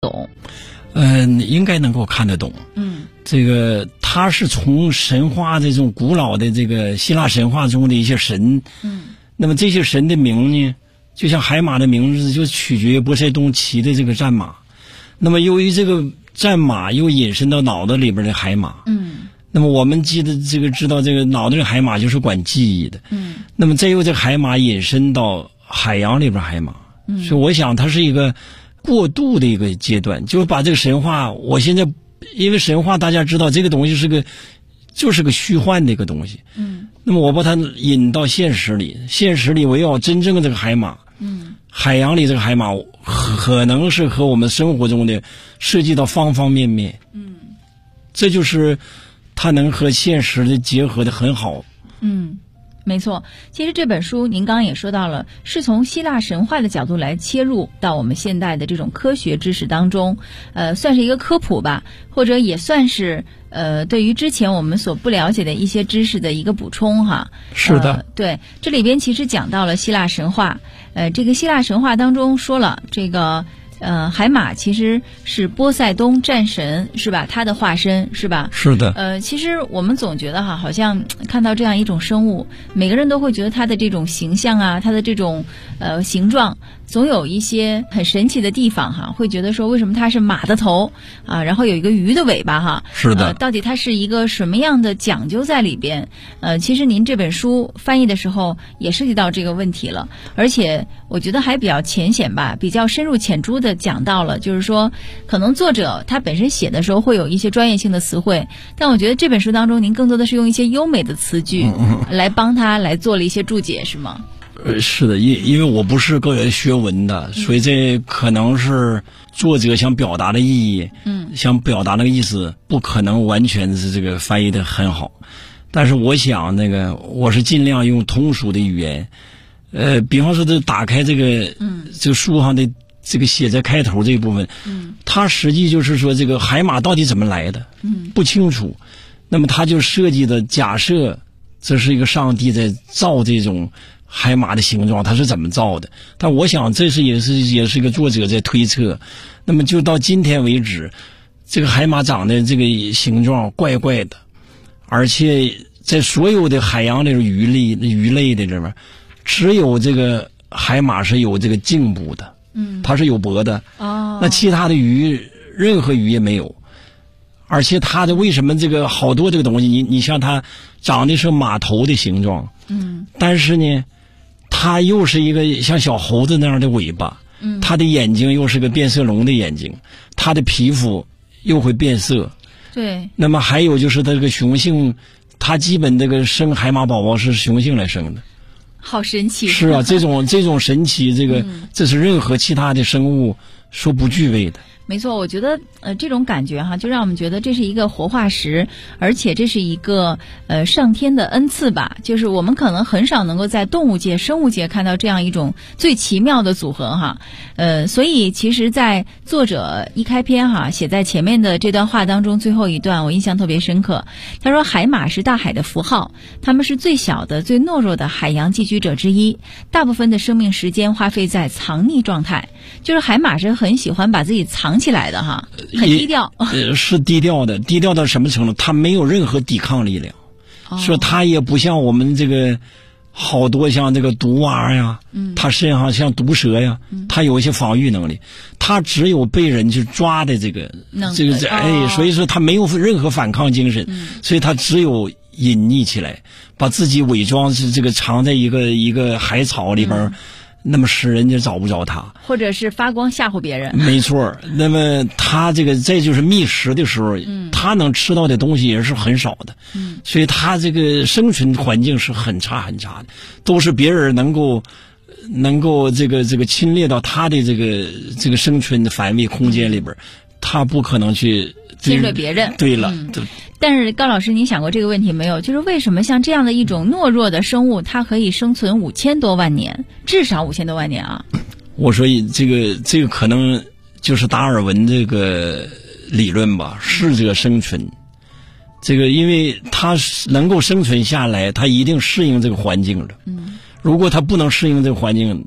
懂？ 应该能够看得懂。这个他是从神话这种古老的这个希腊神话中的一些神，那么这些神的名呢，就像海马的名字就取决于波塞冬骑的这个战马，那么由于这个战马又引申到脑子里边的海马，那么我们知道这个脑袋里海马就是管记忆的，那么再由这个海马引申到海洋里边海马，所以我想它是一个过渡的一个阶段，就是把这个神话，我现在因为神话大家知道这个东西就是个虚幻的一个东西，那么我把它引到现实里我要真正的这个海马，海洋里这个海马可能是和我们生活中的涉及到方方面面，这就是它能和现实的结合的很好。 没错，其实这本书您刚刚也说到了，是从希腊神话的角度来切入到我们现代的这种科学知识当中，算是一个科普吧，或者也算是对于之前我们所不了解的一些知识的一个补充哈。 是的， 对，这里边其实讲到了希腊神话，这个希腊神话当中说了这个。海马其实是波塞冬战神是吧？他的化身是吧？ 是的。 其实我们总觉得好像看到这样一种生物，每个人都会觉得它的这种形象啊，它的这种形状，总有一些很神奇的地方哈，会觉得说为什么它是马的头啊，然后有一个鱼的尾巴哈？ 是的。 到底它是一个什么样的讲究在里边？其实您这本书翻译的时候也涉及到这个问题了，而且我觉得还比较浅显吧，比较深入浅出的讲到了，就是说可能作者他本身写的时候会有一些专业性的词汇，但我觉得这本书当中您更多的是用一些优美的词句来帮他来做了一些注解，是吗？ 是的，因为我不是个人学文的，所以这可能是作者想表达的意义，想表达那个意思不可能完全是这个翻译的很好，但是我想我是尽量用通俗的语言，比方说这打开这个书上的这个写在开头这一部分，它实际就是说这个海马到底怎么来的，不清楚，那么他就设计的假设这是一个上帝在造这种海马的形状，它是怎么造的？但我想这也是一个作者在推测。那么就到今天为止，这个海马长的这个形状怪怪的，而且在所有的海洋里鱼类的这边，只有这个海马是有这个颈部的，它是有脖的。那其他的任何鱼也没有。而且它的为什么这个好多这个东西，你像它长的是马头的形状，但是呢，它又是一个像小猴子那样的尾巴，它的眼睛又是个变色龙的眼睛，它的皮肤又会变色。 对。那么还有就是它这个雄性，它基本这个生海马宝宝是雄性来生的。 好神奇。 是啊，这种神奇，这是任何其他的生物所不具备的。 没错，我觉得这种感觉哈，就让我们觉得这是一个活化石，而且这是一个上天的恩赐吧。就是我们可能很少能够在动物界、生物界看到这样一种最奇妙的组合哈。所以其实，在作者一开篇哈，写在前面的这段话当中，最后一段我印象特别深刻。他说：“海马是大海的符号，它们是最小的、最懦弱的海洋寄居者之一，大部分的生命时间花费在藏匿状态。就是海马是很喜欢把自己藏起来的哈，很低调。 是低调的，低调到什么程度？它没有任何抵抗力量，说它也不像我们这个好多像这个毒蛙呀，它身上像毒蛇呀，它有一些防御能力，它只有被人去抓的所以说它没有任何反抗精神，所以它只有隐匿起来，把自己伪装是这个藏在一个海草里边。那么使人家找不着他， 或者是发光吓唬别人。 没错，那么他这个再就是觅食的时候，他能吃到的东西也是很少的，所以他这个生存环境是很差很差的，都是别人能够这个侵略到他的这个生存的范围空间里边，他不可能去侵略别人。 对了。 但是高老师，你想过这个问题没有？就是为什么像这样的一种懦弱的生物，它可以生存5000多万年，至少5000多万年啊？ 我说这个可能就是达尔文这个理论吧，适者生存。这个因为它能够生存下来，它一定适应这个环境的。如果它不能适应这个环境，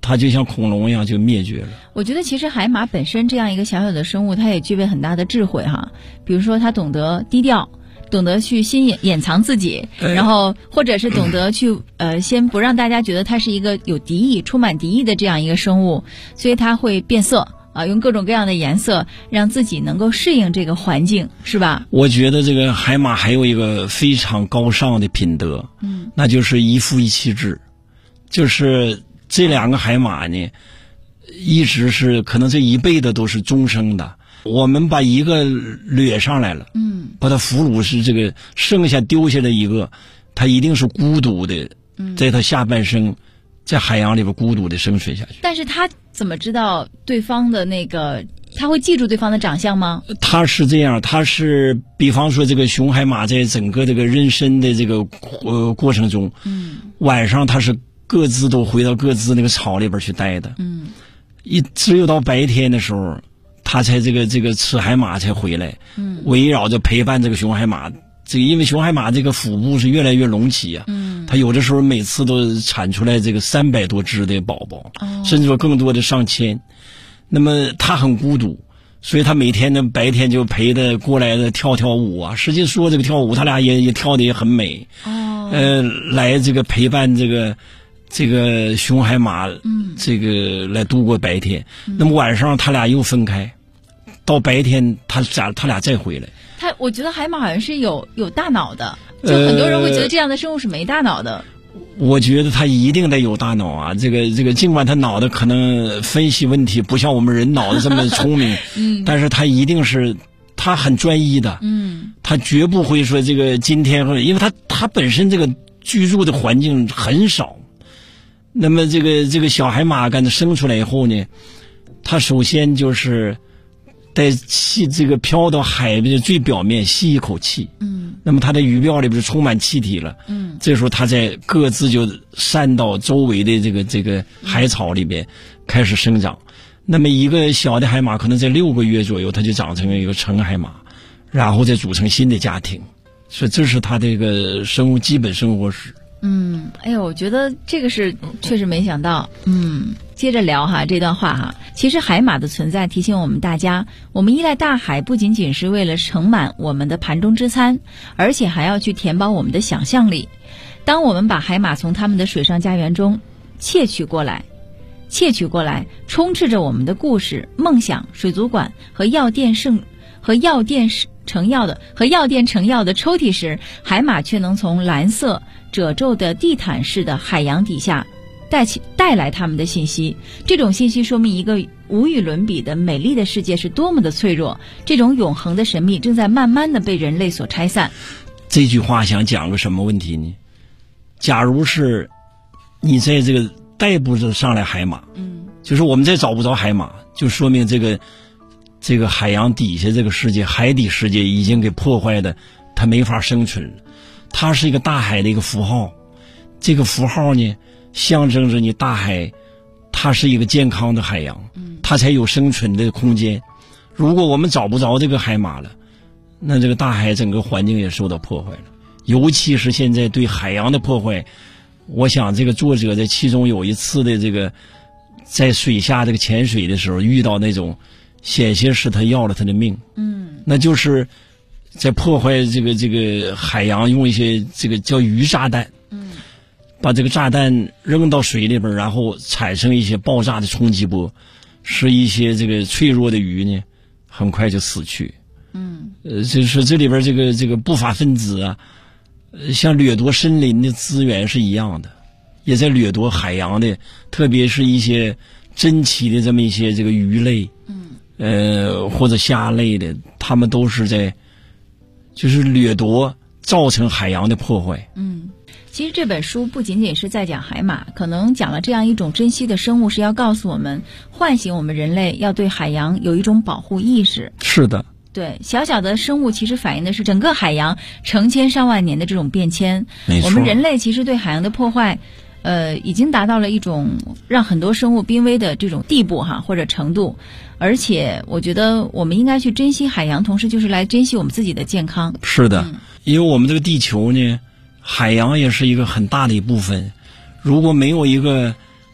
它就像恐龙一样就灭绝了。 我觉得其实海马本身这样一个小小的生物，它也具备很大的智慧哈。比如说，它懂得低调，懂得去先掩藏自己，然后或者是懂得去先不让大家觉得它是一个有敌意、充满敌意的这样一个生物，所以它会变色啊，用各种各样的颜色让自己能够适应这个环境，是吧？ 我觉得这个海马还有一个非常高尚的品德，那就是一夫一妻制，就是这两个海马呢，一直是可能这一辈子都是终生的。我们把一个掠上来了，把它俘虏是这个剩下丢下的一个，它一定是孤独的，在它下半生在海洋里边孤独的生存下去。 但是他怎么知道对方的那个？他会记住对方的长相吗？ 他是这样，他是比方说这个雄海马在整个这个妊娠的这个过程中，晚上他是各自都回到各自那个巢里边去待的，只有到白天的时候，他才这个雌海马才回来，围绕着陪伴这个雄海马。这个因为雄海马这个腹部是越来越隆起啊，它有的时候每次都产出来这个300多只的宝宝，甚至说更多的上千。那么它很孤独，所以他每天呢白天就陪着过来的跳舞啊。实际说这个跳舞，他俩也跳的也很美。来这个陪伴这个雄海马，这个来度过白天。那么晚上他俩又分开，到白天他俩再回来。 我觉得海马好像是有大脑的，就很多人会觉得这样的生物是没大脑的。 我觉得他一定得有大脑啊！这个尽管他脑袋可能分析问题不像我们人脑子这么聪明，但是他一定是他很专一的，他绝不会说这个今天因为他本身这个居住的环境很少。那么这个小海马干生出来以后呢，它首先就是在这个飘到海的最表面吸一口气，那么它的鱼鳔里边就充满气体了，这时候它在各自就散到周围的这个海草里边开始生长。那么一个小的海马可能在6个月左右，它就长成一个成海马，然后再组成新的家庭。所以这是它这个生物基本生活史。 哎呦，我觉得这个是确实没想到。接着聊哈这段话哈。其实海马的存在提醒我们大家，我们依赖大海不仅仅是为了盛满我们的盘中之餐，而且还要去填饱我们的想象力。当我们把海马从他们的水上家园中窃取过来，充斥着我们的故事、梦想、水族馆和药店成药的抽屉时，海马却能从蓝色褶皱的地毯式的海洋底下带来他们的信息。这种信息说明一个无与伦比的美丽的世界是多么的脆弱，这种永恒的神秘正在慢慢的被人类所拆散。 这句话想讲个什么问题呢？假如是你在这个逮捕着上来海马，就是我们再找不着海马，就说明这个海洋底下这个世界，海底世界已经给破坏的，它没法生存了。它是一个大海的一个符号，这个符号呢，象征着你大海，它是一个健康的海洋，它才有生存的空间。如果我们找不着这个海马了，那这个大海整个环境也受到破坏了。尤其是现在对海洋的破坏，我想这个作者在其中有一次的这个在水下这个潜水的时候，遇到那种险些是他要了他的命，那就是在破坏这个海洋，用一些这个叫鱼炸弹，把这个炸弹扔到水里边，然后产生一些爆炸的冲击波，使一些这个脆弱的鱼呢很快就死去。就是这里边这个不法分子啊，像掠夺森林的资源是一样的，也在掠夺海洋的，特别是一些珍奇的这么一些这个鱼类，或者虾类的，他们都是在就是掠夺，造成海洋的破坏。 其实这本书不仅仅是在讲海马，可能讲了这样一种珍稀的生物，是要告诉我们，唤醒我们人类要对海洋有一种保护意识。 是的。 对，小小的生物其实反映的是整个海洋成千上万年的这种变迁。 没错。 我们人类其实对海洋的破坏，已经达到了一种让很多生物濒危的这种地步哈，或者程度。而且我觉得我们应该去珍惜海洋，同时就是来珍惜我们自己的健康。 是的，因为我们这个地球呢，海洋也是一个很大的一部分。如果没有一个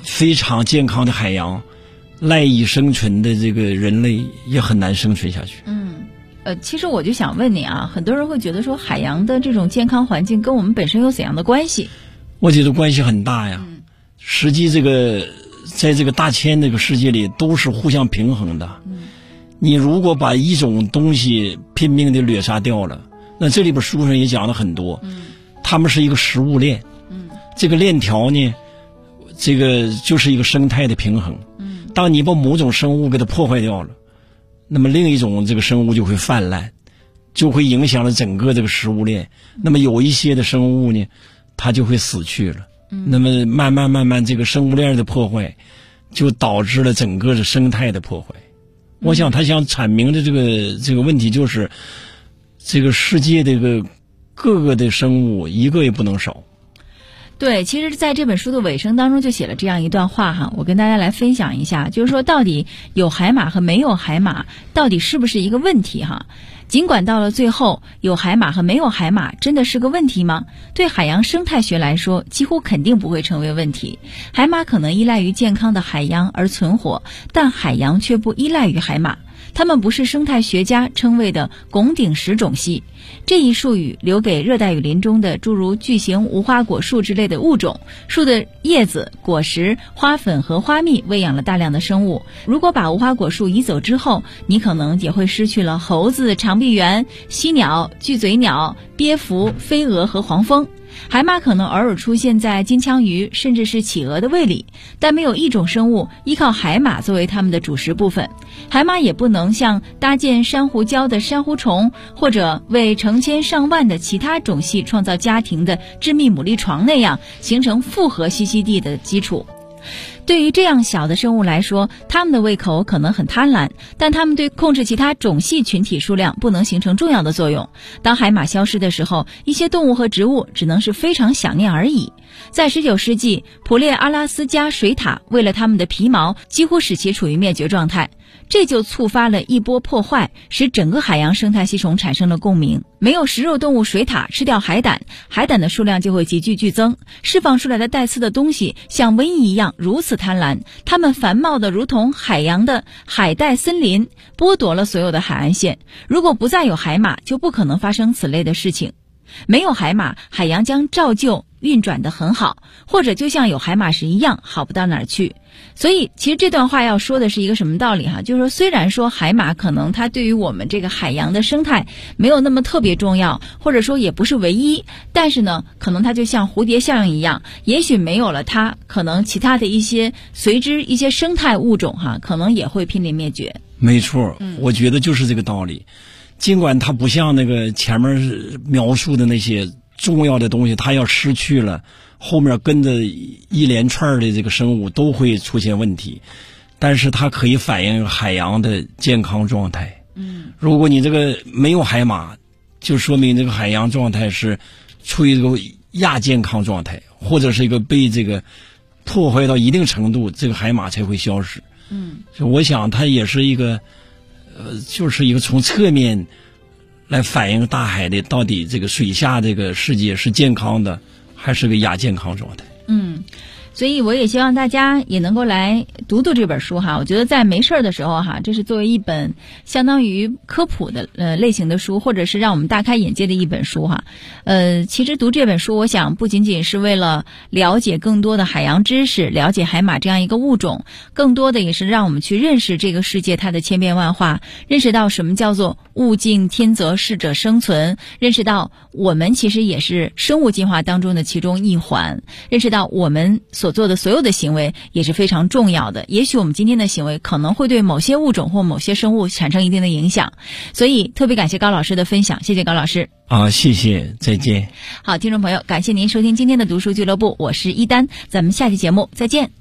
非常健康的海洋，赖以生存的这个人类也很难生存下去。 其实我就想问你啊，很多人会觉得说海洋的这种健康环境跟我们本身有怎样的关系？ 我觉得关系很大呀。实际在这个大千这个世界里都是互相平衡的。你如果把一种东西拼命的掠杀掉了，那这里边书上也讲了很多。它们是一个食物链。这个链条呢，这个就是一个生态的平衡。当你把某种生物给它破坏掉了，那么另一种这个生物就会泛滥，就会影响了整个这个食物链。那么有一些的生物呢，它就会死去了。那么慢慢这个生物链的破坏，就导致了整个的生态的破坏。我想他想阐明的这个问题就是，这个世界的各个的生物一个也不能少。 对，其实在这本书的尾声当中就写了这样一段话哈，我跟大家来分享一下，就是说到底有海马和没有海马到底是不是一个问题哈？尽管到了最后，有海马和没有海马真的是个问题吗？对海洋生态学来说，几乎肯定不会成为问题。海马可能依赖于健康的海洋而存活，但海洋却不依赖于海马。它们不是生态学家称谓的拱顶石种系。这一术语留给热带雨林中的诸如巨型无花果树之类的物种，树的叶子、果实、花粉和花蜜喂养了大量的生物。如果把无花果树移走之后，你可能也会失去了猴子、长臂猿、犀鸟、巨嘴鸟、鳖蝠、飞蛾和黄蜂。海马可能偶尔出现在金枪鱼甚至是企鹅的胃里，但没有一种生物依靠海马作为它们的主食部分。海马也不能像搭建珊瑚礁的珊瑚虫，或者为成千上万的其他种系创造家庭的致密牡蛎床那样形成复合栖息地的基础。对于这样小的生物来说，它们的胃口可能很贪婪，但它们对控制其他种系群体数量不能形成重要的作用。当海马消失的时候，一些动物和植物只能是非常想念而已。在19世纪，普列阿拉斯加水獭为了它们的皮毛，几乎使其处于灭绝状态。这就触发了一波破坏，使整个海洋生态系统产生了共鸣。没有食肉动物水獭吃掉海胆，海胆的数量就会急剧剧增，释放出来的带刺的东西像瘟疫一样如此贪婪，它们繁茂的如同海洋的海带森林，剥夺了所有的海岸线。如果不再有海马，就不可能发生此类的事情。没有海马，海洋将照旧运转得很好，或者就像有海马时一样好不到哪儿去。所以其实这段话要说的是一个什么道理哈？就是说虽然说海马可能它对于我们这个海洋的生态没有那么特别重要，或者说也不是唯一，但是呢可能它就像蝴蝶效应一样，也许没有了它，可能其他的一些随之一些生态物种哈，可能也会濒临灭绝。 没错，我觉得就是这个道理。尽管它不像那个前面描述的那些重要的东西，它要失去了，后面跟着一连串的这个生物都会出现问题，但是它可以反映海洋的健康状态。如果你这个没有海马，就说明这个海洋状态是处于这个亚健康状态，或者是一个被这个破坏到一定程度，这个海马才会消失。我想它也是一个就是一个从侧面来反映大海的到底这个水下这个世界是健康的还是个亚健康状态。 所以我也希望大家也能够来读读这本书哈。我觉得在没事儿的时候哈，这是作为一本相当于科普的类型的书，或者是让我们大开眼界的一本书哈。其实读这本书，我想不仅仅是为了了解更多的海洋知识，了解海马这样一个物种，更多的也是让我们去认识这个世界它的千变万化，认识到什么叫做物竞天择，适者生存，认识到我们其实也是生物进化当中的其中一环，认识到我们所做的所有的行为也是非常重要的。也许我们今天的行为可能会对某些物种或某些生物产生一定的影响，所以特别感谢高老师的分享，谢谢高老师。 谢谢，再见。 好，听众朋友，感谢您收听今天的读书俱乐部，我是一丹，咱们下期节目再见。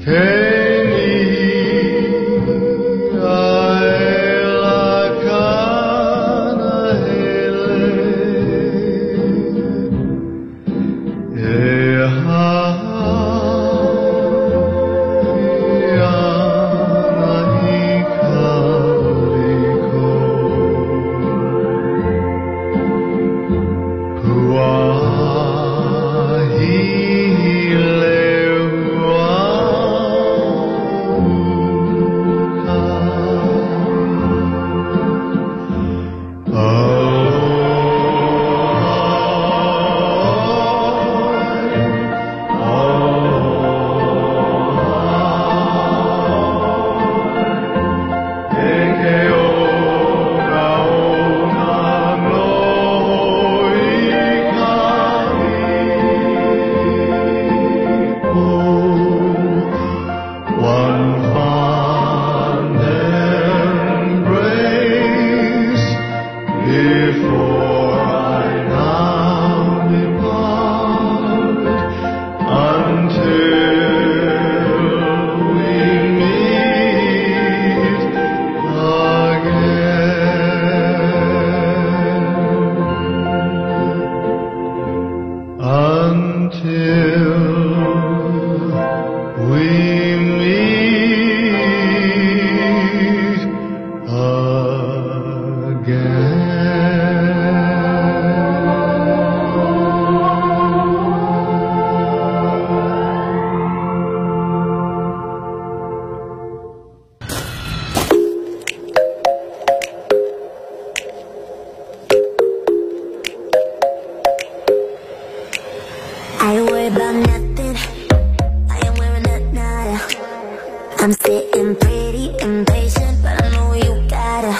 I'm sitting pretty impatient, but I know you gotta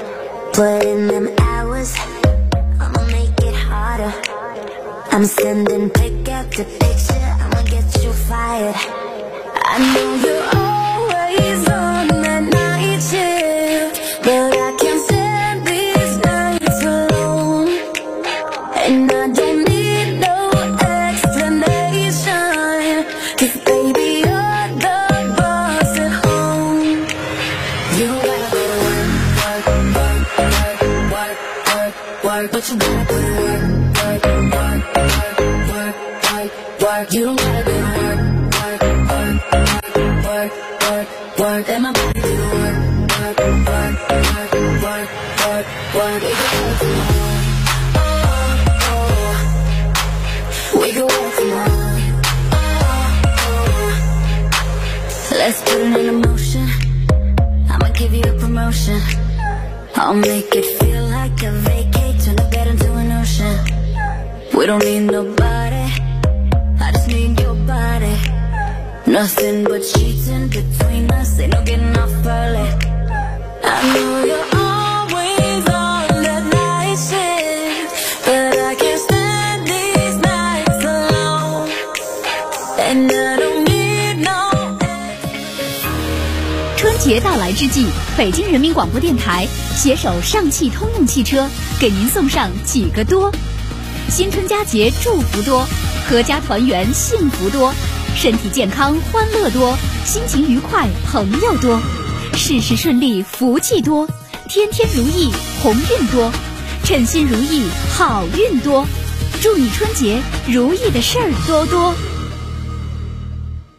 put in them hours. I'ma make it harder. I'm sending pick after picture, I'ma get you fired. I know you're always on that night shift, but I can't stand these nights alone. And I don't need no explanation, 'cause baby you're the boss at home. You gotta go to work, work, work, work, work, work, work, but you gotta put in work, work, work, work, work, work, work. You don't gotta go to work, work, work, work, work, work, work. Let my body do the work, work, work, work, work, work, work. We can work tomorrow. Oh, oh. We can work tomorrow. Oh, oh. Let's put it in motion. I'ma give you a promotion. I'll make it feel like a vacate, turn the bed into an ocean. We don't need nobody, I just need your body. Nothing but sheets in between us, ain't no getting off early. I know you're always on that night shift, but I can't stand these nights alone. And I don't need no 春节到来之际，北京人民广播电台携手上汽通用汽车，给您送上几个多：新春佳节祝福多，阖家团圆幸福多，身体健康欢乐多，心情愉快朋友多，事事顺利福气多，天天如意鸿运多，称心如意好运多。祝你春节如意的事儿多多。